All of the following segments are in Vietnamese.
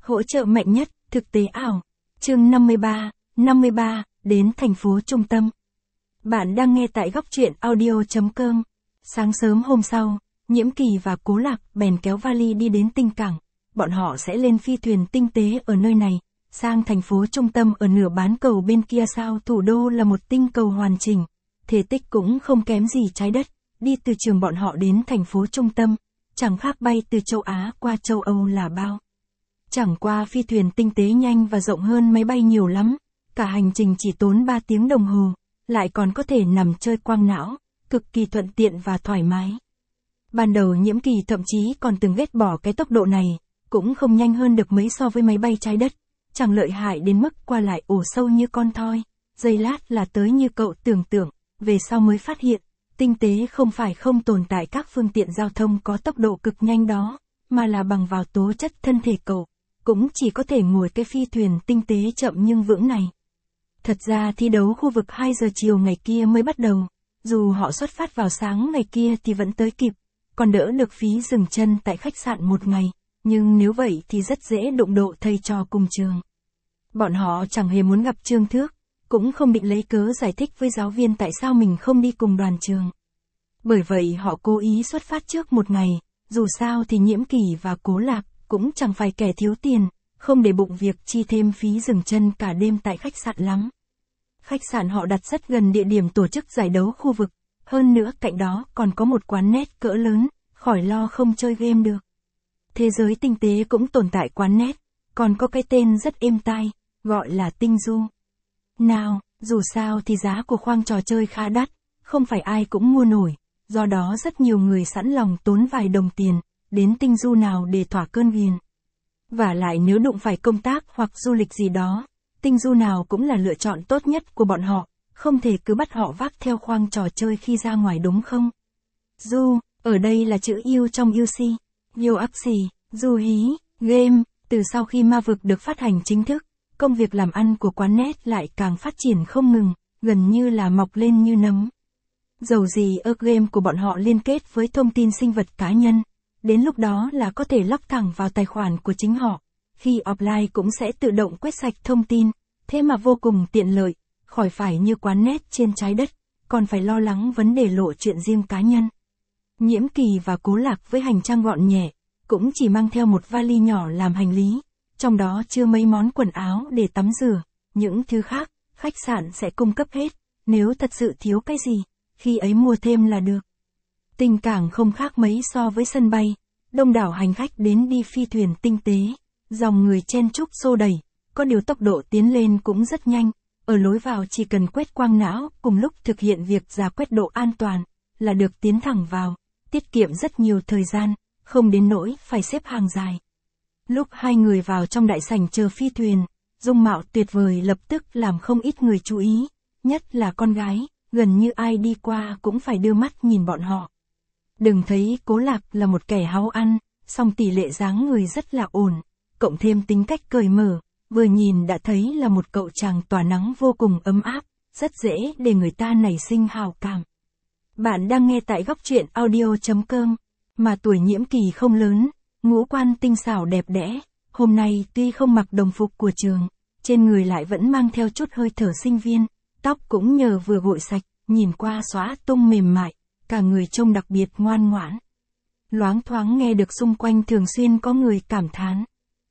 Hỗ trợ mạnh nhất, thực tế ảo. Chương 53, đến thành phố trung tâm. Bạn đang nghe tại góc truyện audio.com. Sáng sớm hôm sau, Nhiễm Kỳ và Cố Lạc bèn kéo vali đi đến tinh cảng. Bọn họ sẽ lên phi thuyền tinh tế ở nơi này, sang thành phố trung tâm ở nửa bán cầu bên kia. Sao thủ đô là một tinh cầu hoàn chỉnh, thể tích cũng không kém gì trái đất. Đi từ trường bọn họ đến thành phố trung tâm, chẳng khác bay từ châu Á qua châu Âu là bao. Chẳng qua phi thuyền tinh tế nhanh và rộng hơn máy bay nhiều lắm, cả hành trình chỉ tốn 3 tiếng đồng hồ, lại còn có thể nằm chơi quang não, cực kỳ thuận tiện và thoải mái. Ban đầu Nhiễm Kỳ thậm chí còn từng ghét bỏ cái tốc độ này, cũng không nhanh hơn được mấy so với máy bay trái đất, chẳng lợi hại đến mức qua lại ổ sâu như con thoi, giây lát là tới như cậu tưởng tượng. Về sau mới phát hiện, tinh tế không phải không tồn tại các phương tiện giao thông có tốc độ cực nhanh đó, mà là bằng vào tố chất thân thể cậu, cũng chỉ có thể ngồi cái phi thuyền tinh tế chậm nhưng vững này. Thật ra thi đấu khu vực 2 giờ chiều ngày kia mới bắt đầu, dù họ xuất phát vào sáng ngày kia thì vẫn tới kịp, còn đỡ được phí dừng chân tại khách sạn một ngày, nhưng nếu vậy thì rất dễ đụng độ thầy trò cùng trường. Bọn họ chẳng hề muốn gặp Trương Thước, cũng không định lấy cớ giải thích với giáo viên tại sao mình không đi cùng đoàn trường. Bởi vậy họ cố ý xuất phát trước một ngày, dù sao thì Nhiễm Kỳ và Cố Lạc cũng chẳng phải kẻ thiếu tiền, không để bụng việc chi thêm phí dừng chân cả đêm tại khách sạn lắm. Khách sạn họ đặt rất gần địa điểm tổ chức giải đấu khu vực, hơn nữa cạnh đó còn có một quán net cỡ lớn, khỏi lo không chơi game được. Thế giới tinh tế cũng tồn tại quán net, còn có cái tên rất êm tai, gọi là Tinh Du. Nào, dù sao thì giá của khoang trò chơi khá đắt, không phải ai cũng mua nổi, do đó rất nhiều người sẵn lòng tốn vài đồng tiền, đến Tinh Du nào để thỏa cơn ghiền. Và lại nếu đụng phải công tác hoặc du lịch gì đó, Tinh Du nào cũng là lựa chọn tốt nhất của bọn họ, không thể cứ bắt họ vác theo khoang trò chơi khi ra ngoài đúng không? Du, ở đây là chữ yêu trong UC, Yoaxi, Du Hí, Game, từ sau khi ma vực được phát hành chính thức, công việc làm ăn của quán net lại càng phát triển không ngừng, gần như là mọc lên như nấm. Dầu gì game của bọn họ liên kết với thông tin sinh vật cá nhân, đến lúc đó là có thể log thẳng vào tài khoản của chính họ, khi offline cũng sẽ tự động quét sạch thông tin, thế mà vô cùng tiện lợi, khỏi phải như quán net trên trái đất, còn phải lo lắng vấn đề lộ chuyện riêng cá nhân. Nhiễm Kỳ và Cố Lạc với hành trang gọn nhẹ, cũng chỉ mang theo một vali nhỏ làm hành lý, trong đó chứa mấy món quần áo để tắm rửa, những thứ khác, khách sạn sẽ cung cấp hết, nếu thật sự thiếu cái gì, khi ấy mua thêm là được. Tinh cảng không khác mấy so với sân bay, đông đảo hành khách đến đi phi thuyền tinh tế, dòng người chen chúc xô đẩy, có điều tốc độ tiến lên cũng rất nhanh, ở lối vào chỉ cần quét quang não cùng lúc thực hiện việc rà quét độ an toàn, là được tiến thẳng vào, tiết kiệm rất nhiều thời gian, không đến nỗi phải xếp hàng dài. Lúc hai người vào trong đại sảnh chờ phi thuyền, dung mạo tuyệt vời lập tức làm không ít người chú ý, nhất là con gái, gần như ai đi qua cũng phải đưa mắt nhìn bọn họ. Đừng thấy Cố Lạc là một kẻ háu ăn, song tỷ lệ dáng người rất là ổn, cộng thêm tính cách cởi mở, vừa nhìn đã thấy là một cậu chàng tỏa nắng vô cùng ấm áp, rất dễ để người ta nảy sinh hào cảm. Bạn đang nghe tại góc truyện audio.com, mà tuổi Nhiễm Kỳ không lớn, ngũ quan tinh xảo đẹp đẽ, hôm nay tuy không mặc đồng phục của trường, trên người lại vẫn mang theo chút hơi thở sinh viên, tóc cũng nhờ vừa gội sạch, nhìn qua xõa tung mềm mại, cả người trông đặc biệt ngoan ngoãn. Loáng thoáng nghe được xung quanh thường xuyên có người cảm thán.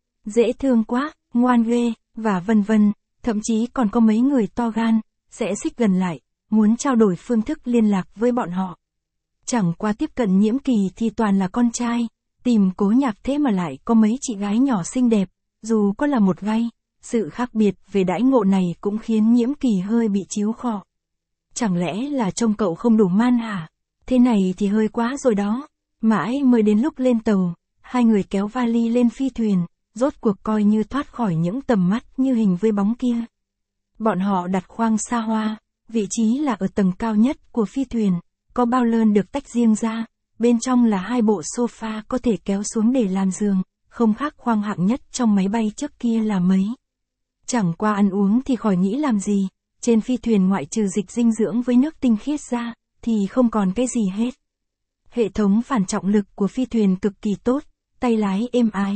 Dễ thương quá, ngoan ghê, và vân vân, thậm chí còn có mấy người to gan, sẽ xích gần lại, muốn trao đổi phương thức liên lạc với bọn họ. Chẳng qua tiếp cận Nhiễm Kỳ thì toàn là con trai, tìm Cố Nhạc thế mà lại có mấy chị gái nhỏ xinh đẹp, dù có là một gay, sự khác biệt về đãi ngộ này cũng khiến Nhiễm Kỳ hơi bị chiếu khọ. Chẳng lẽ là trông cậu không đủ man hả? Thế này thì hơi quá rồi đó. Mãi mới đến lúc lên tàu, hai người kéo vali lên phi thuyền, rốt cuộc coi như thoát khỏi những tầm mắt như hình với bóng kia. Bọn họ đặt khoang xa hoa, vị trí là ở tầng cao nhất của phi thuyền, có bao lơn được tách riêng ra, bên trong là 2 bộ sofa có thể kéo xuống để làm giường, không khác khoang hạng nhất trong máy bay trước kia là mấy. Chẳng qua ăn uống thì khỏi nghĩ làm gì, trên phi thuyền ngoại trừ dịch dinh dưỡng với nước tinh khiết ra, thì không còn cái gì hết. Hệ thống phản trọng lực của phi thuyền cực kỳ tốt, tay lái êm ái,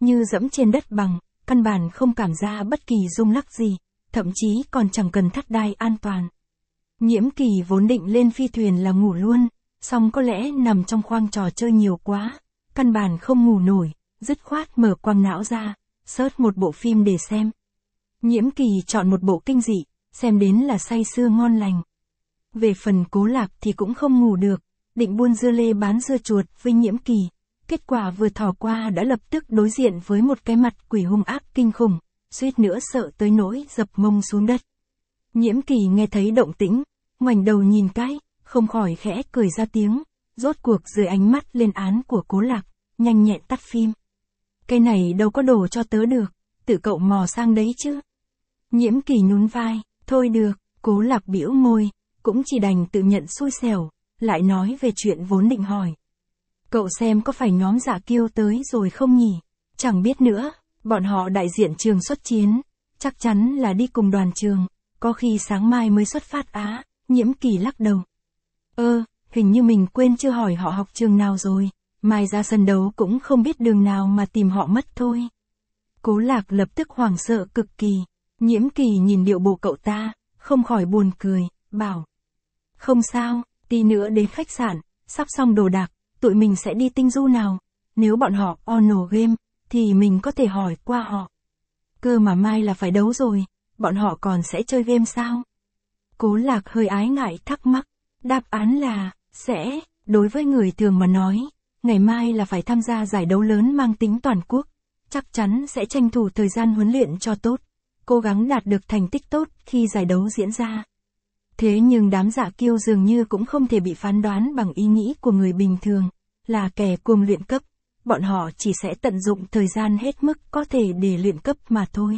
như dẫm trên đất bằng, căn bản không cảm ra bất kỳ rung lắc gì, thậm chí còn chẳng cần thắt đai an toàn. Nhiễm Kỳ vốn định lên phi thuyền là ngủ luôn, song có lẽ nằm trong khoang trò chơi nhiều quá, căn bản không ngủ nổi, dứt khoát mở quang não ra, search một bộ phim để xem. Nhiễm Kỳ chọn một bộ kinh dị, xem đến là say sưa ngon lành. Về phần Cố Lạc thì cũng không ngủ được, định buôn dưa lê bán dưa chuột với Nhiễm Kỳ, kết quả vừa thò qua đã lập tức đối diện với một cái mặt quỷ hung ác kinh khủng, suýt nữa sợ tới nỗi dập mông xuống đất. Nhiễm Kỳ nghe thấy động tĩnh, ngoảnh đầu nhìn cái, không khỏi khẽ cười ra tiếng, rốt cuộc dưới ánh mắt lên án của Cố Lạc, nhanh nhẹn tắt phim. Cái này đâu có đồ cho tớ được, tự cậu mò sang đấy chứ. Nhiễm Kỳ nhún vai, thôi được, Cố Lạc bĩu môi, cũng chỉ đành tự nhận xui xẻo, lại nói về chuyện vốn định hỏi. Cậu xem có phải nhóm Dạ Kiêu tới rồi không nhỉ? Chẳng biết nữa, bọn họ đại diện trường xuất chiến, chắc chắn là đi cùng đoàn trường, có khi sáng mai mới xuất phát á. Nhiễm Kỳ lắc đầu. Hình như mình quên chưa hỏi họ học trường nào rồi, mai ra sân đấu cũng không biết đường nào mà tìm họ mất thôi. Cố Lạc lập tức hoảng sợ cực kỳ, Nhiễm Kỳ nhìn điệu bộ cậu ta, không khỏi buồn cười, bảo. Không sao, tí nữa đến khách sạn, sắp xong đồ đạc, tụi mình sẽ đi tinh du nào, nếu bọn họ ono game, thì mình có thể hỏi qua họ. Cơ mà mai là phải đấu rồi, bọn họ còn sẽ chơi game sao? Cố Lạc hơi ái ngại thắc mắc, đáp án là, sẽ, đối với người thường mà nói, ngày mai là phải tham gia giải đấu lớn mang tính toàn quốc, chắc chắn sẽ tranh thủ thời gian huấn luyện cho tốt, cố gắng đạt được thành tích tốt khi giải đấu diễn ra. Thế nhưng đám Dạ Kiêu dường như cũng không thể bị phán đoán bằng ý nghĩ của người bình thường, là kẻ cuồng luyện cấp, bọn họ chỉ sẽ tận dụng thời gian hết mức có thể để luyện cấp mà thôi.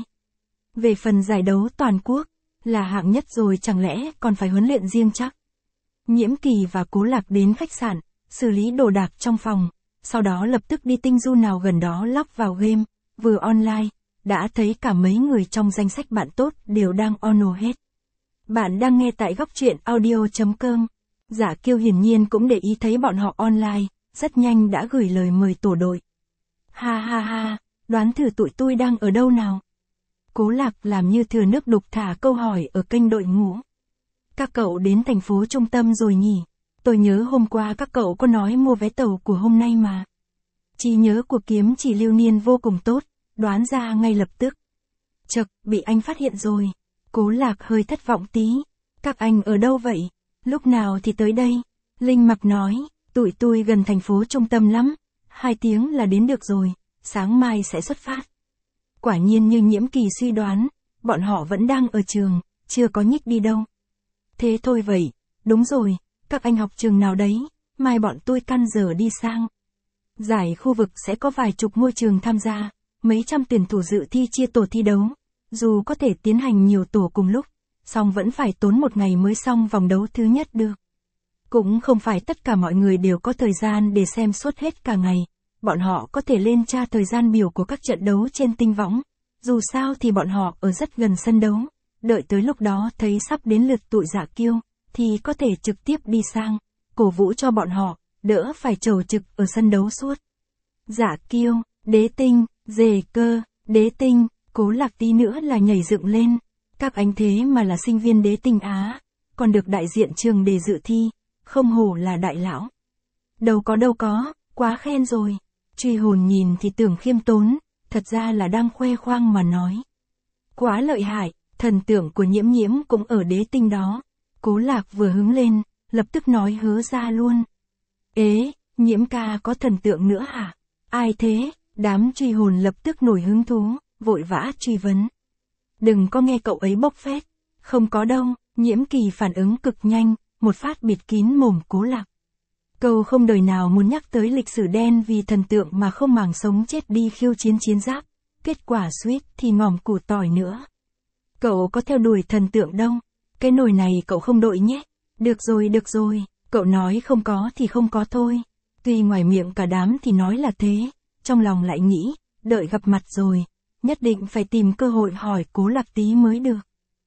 Về phần giải đấu toàn quốc, là hạng nhất rồi chẳng lẽ còn phải huấn luyện riêng chắc. Nhiễm Kỳ và Cố Lạc đến khách sạn, xử lý đồ đạc trong phòng, sau đó lập tức đi tinh du nào gần đó lắp vào game, vừa online, đã thấy cả mấy người trong danh sách bạn tốt đều đang ono hết. Bạn đang nghe tại góc truyện audio.com. Dạ Kiêu hiển nhiên cũng để ý thấy bọn họ online, rất nhanh đã gửi lời mời tổ đội. Ha ha ha, đoán thử tụi tôi đang ở đâu nào? Cố Lạc làm như thừa nước đục thả câu hỏi ở kênh đội ngũ. Các cậu đến thành phố trung tâm rồi nhỉ? Tôi nhớ hôm qua các cậu có nói mua vé tàu của hôm nay mà. Trí nhớ của Kiếm Chỉ Lưu Niên vô cùng tốt, đoán ra ngay lập tức. Chậc, bị anh phát hiện rồi. Cố Lạc hơi thất vọng tí. Các anh ở đâu vậy? Lúc nào thì tới đây? Linh Mặc nói, tụi tôi gần thành phố trung tâm lắm, 2 tiếng là đến được rồi, sáng mai sẽ xuất phát. Quả nhiên như Nhiễm Kỳ suy đoán, bọn họ vẫn đang ở trường, chưa có nhích đi đâu. Thế thôi vậy, đúng rồi, các anh học trường nào đấy, mai bọn tôi căn giờ đi sang. Giải khu vực sẽ có vài chục ngôi trường tham gia, mấy trăm tuyển thủ dự thi chia tổ thi đấu. Dù có thể tiến hành nhiều tổ cùng lúc, song vẫn phải tốn một ngày mới xong vòng đấu thứ nhất được. Cũng không phải tất cả mọi người đều có thời gian để xem suốt hết cả ngày, bọn họ có thể lên tra thời gian biểu của các trận đấu trên tinh võng. Dù sao thì bọn họ ở rất gần sân đấu, đợi tới lúc đó thấy sắp đến lượt tụi Dạ Kiêu, thì có thể trực tiếp đi sang, cổ vũ cho bọn họ, đỡ phải chầu trực ở sân đấu suốt. Dạ Kiêu, Đế Tinh, Dề Cơ, Đế Tinh, Cố Lạc tí nữa là nhảy dựng lên. Các anh thế mà là sinh viên Đế Tinh Á, còn được đại diện trường để dự thi, không hổ là đại lão. Đâu có, quá khen rồi. Truy Hồn nhìn thì tưởng khiêm tốn, thật ra là đang khoe khoang mà nói. Quá lợi hại, thần tượng của Nhiễm Nhiễm cũng ở Đế Tinh đó. Cố Lạc vừa hứng lên, lập tức nói hớ ra luôn. Ế, Nhiễm ca có thần tượng nữa hả? Ai thế? Đám Truy Hồn lập tức nổi hứng thú, vội vã truy vấn. Đừng có nghe cậu ấy bốc phét. Không có đâu, Nhiễm Kỳ phản ứng cực nhanh, một phát bịt kín mồm Cố Lạc. Cậu không đời nào muốn nhắc tới lịch sử đen vì thần tượng mà không màng sống chết đi khiêu chiến chiến giáp, kết quả suýt thì ngòm củ tỏi nữa. Cậu có theo đuổi thần tượng đâu, cái nồi này cậu không đội nhé. Được rồi, cậu nói không có thì không có thôi. Tuy ngoài miệng cả đám thì nói là thế, trong lòng lại nghĩ, đợi gặp mặt rồi, nhất định phải tìm cơ hội hỏi Cố Lạc tí mới được.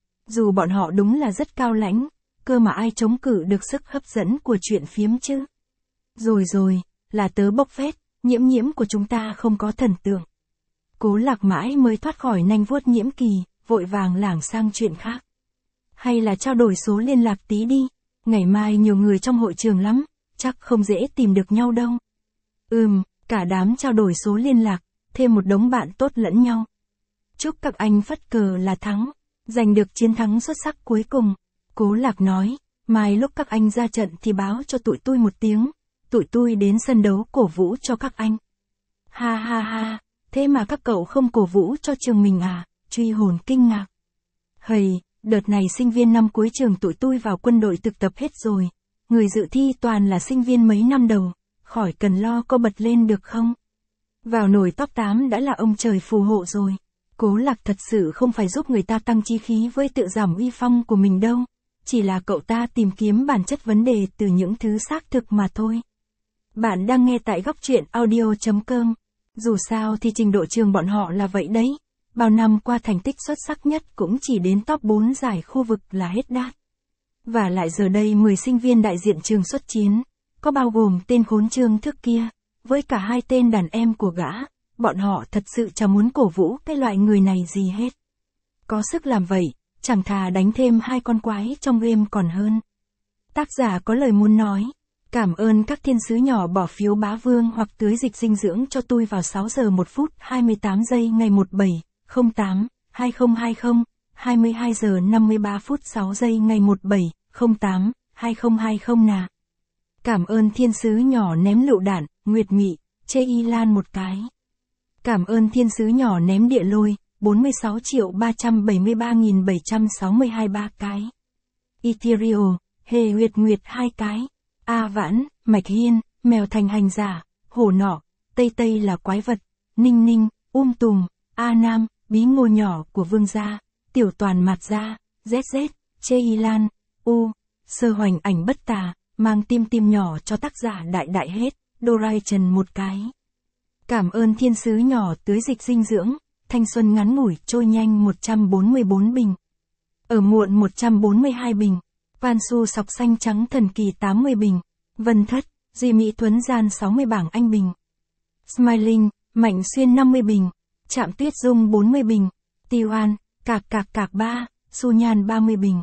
Dù bọn họ đúng là rất cao lãnh, cơ mà ai chống cự được sức hấp dẫn của chuyện phiếm chứ. Rồi, là tớ bốc phét, Nhiễm Nhiễm của chúng ta không có thần tượng. Cố Lạc mãi mới thoát khỏi nanh vuốt Nhiễm Kỳ, vội vàng lảng sang chuyện khác. Hay là trao đổi số liên lạc tí đi, ngày mai nhiều người trong hội trường lắm, chắc không dễ tìm được nhau đâu. Cả đám trao đổi số liên lạc, thêm một đống bạn tốt lẫn nhau. Chúc các anh phất cờ là thắng, giành được chiến thắng xuất sắc cuối cùng. Cố Lạc nói, mai lúc các anh ra trận thì báo cho tụi tôi một tiếng, tụi tôi đến sân đấu cổ vũ cho các anh. Ha ha ha, thế mà các cậu không cổ vũ cho trường mình à? Truy Hồn kinh ngạc. Hầy, đợt này sinh viên năm cuối trường tụi tôi vào quân đội thực tập hết rồi, người dự thi toàn là sinh viên mấy năm đầu, khỏi cần lo có bật lên được không? Vào nổi top 8 đã là ông trời phù hộ rồi. Cố Lạc thật sự không phải giúp người ta tăng chi khí với tự giảm uy phong của mình đâu, chỉ là cậu ta tìm kiếm bản chất vấn đề từ những thứ xác thực mà thôi. Bạn đang nghe tại góc truyện audio.com. Dù sao thì trình độ trường bọn họ là vậy đấy, bao năm qua thành tích xuất sắc nhất cũng chỉ đến top 4 giải khu vực là hết đát. Và lại giờ đây 10 sinh viên đại diện trường xuất chiến, có bao gồm tên khốn Trương Thước kia, với cả 2 tên đàn em của gã, bọn họ thật sự chẳng muốn cổ vũ cái loại người này gì hết. Có sức làm vậy, chẳng thà đánh thêm 2 con quái trong game còn hơn. Tác giả có lời muốn nói, cảm ơn các thiên sứ nhỏ bỏ phiếu bá vương hoặc tưới dịch dinh dưỡng cho tôi vào 6 giờ 1 phút 28 giây ngày 17/08/2020, 22 giờ 53 phút 6 giây ngày 17/08/2020 nà. Cảm ơn thiên sứ nhỏ ném lựu đạn, Nguyệt Mị, chê Y Lan một cái. Cảm ơn thiên sứ nhỏ ném địa lôi, 46.373.762 3 cái. Ethereal, Hề Nguyệt Nguyệt 2 cái. A Vãn, Mạch Hiên, Mèo Thành Hành Giả, Hổ Nọ, Tây Tây là quái vật, Ninh Ninh, Tùm, A Nam, Bí Ngô nhỏ của Vương gia, Tiểu Toàn Mạt gia, ZZ, Chê Y Lan, Sơ Hoành Ảnh Bất Tà, mang tim nhỏ cho tác giả đại đại hết, Dorai Trần một cái. Cảm ơn thiên sứ nhỏ tưới dịch dinh dưỡng, thanh xuân ngắn ngủi trôi nhanh 144 bình. Ở muộn 142 bình. Vansu sọc xanh trắng thần kỳ 80 bình. Vân Thất, Duy Mỹ Tuấn Gian 60 bảng Anh bình. Smiling, Mạnh Xuyên 50 bình. Trạm Tuyết Dung 40 bình. Tiêu An, Cạc 3, Su Nhan 30 bình.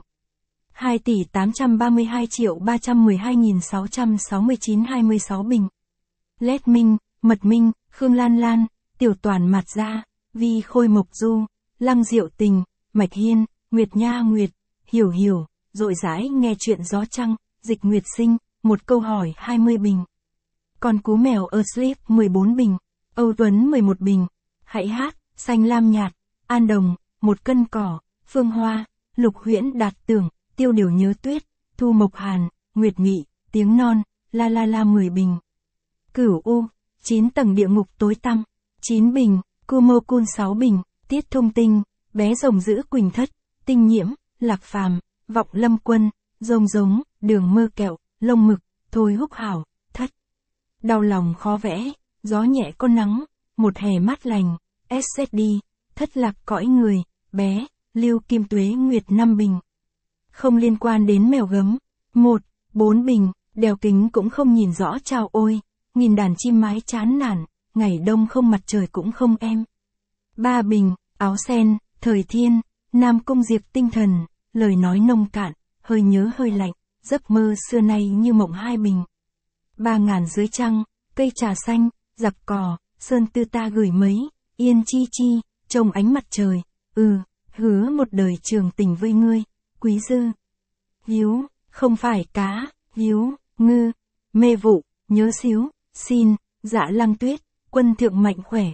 2.832.312.669 26 bình. Lét Minh, Mật Minh, Khương Lan Lan, Tiểu Toàn Mạt Gia, Vi Khôi Mộc Du, Lăng Diệu Tình, Mạch Hiên, Nguyệt Nha Nguyệt, Hiểu, Dội Dãi nghe chuyện gió trăng, Dịch Nguyệt Sinh, một câu hỏi 20 bình. Con cú mèo Asleep 14 bình. Âu Tuấn 11 bình. Hãy hát, Xanh Lam Nhạt, An Đồng, Một Cân Cỏ, Phương Hoa, Lục Huyễn Đạt Tưởng, Tiêu Điều Nhớ Tuyết, Thu Mộc Hàn, Nguyệt Nghị, Tiếng Non, La 10 bình. Cửu U, 9 tầng địa ngục tối tăm, 9 bình. Kumo Kun 6 bình. Tiết Thông Tinh, Bé Rồng Giữ Quỳnh Thất, Tinh Nhiễm, Lạc Phàm, Vọng Lâm Quân, Rông Giống, Đường Mơ Kẹo, Lông Mực, Thôi Húc Hảo, Thất. Đau lòng khó vẽ, Gió nhẹ có nắng, Một hè mát lành, SSD, Thất lạc cõi người, Bé, Lưu Kim Tuế Nguyệt 5 bình. Không liên quan đến mèo gấm. 4 bình. Đèo kính cũng không nhìn rõ chào ôi, nghìn đàn chim mái chán nản, ngày đông không mặt trời cũng không em. 3 bình. Áo sen, Thời Thiên, Nam Cung Diệp Tinh Thần, lời nói nông cạn, hơi nhớ hơi lạnh, giấc mơ xưa nay như mộng 2 bình. 3.000 dưới trăng, Cây trà xanh, Giặc cò, Sơn Tư ta gửi mấy, Yên chi, trông ánh mặt trời, hứa một đời trường tình với ngươi, Quý Dư. Hiếu, không phải cá, Hiếu, ngư, Mê Vụ, Nhớ xíu, Xin, Dạ Lăng Tuyết, Quân Thượng Mạnh Khỏe,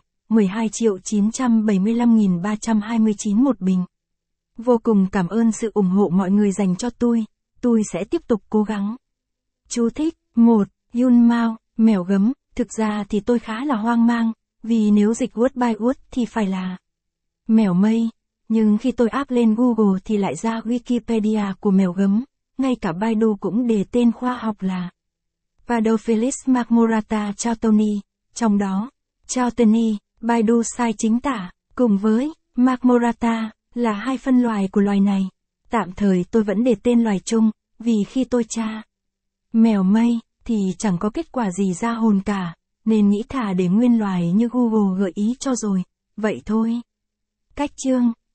12.975.329 một bình. Vô cùng cảm ơn sự ủng hộ mọi người dành cho tôi sẽ tiếp tục cố gắng. Chú thích. 1. Yun Mao, mèo gấm, thực ra thì tôi khá là hoang mang, vì nếu dịch word by word thì phải là mèo mây, nhưng khi tôi áp lên Google thì lại ra Wikipedia của mèo gấm, ngay cả Baidu cũng đề tên khoa học là Padofelis marmorata chautoni, trong đó, chautoni, Baidu sai chính tả, cùng với marmorata, là 2 phân loài của loài này. Tạm thời tôi vẫn để tên loài chung, vì khi tôi tra mèo mây, thì chẳng có kết quả gì ra hồn cả, nên nghĩ thà để nguyên loài như Google gợi ý cho rồi, vậy thôi. Cách chương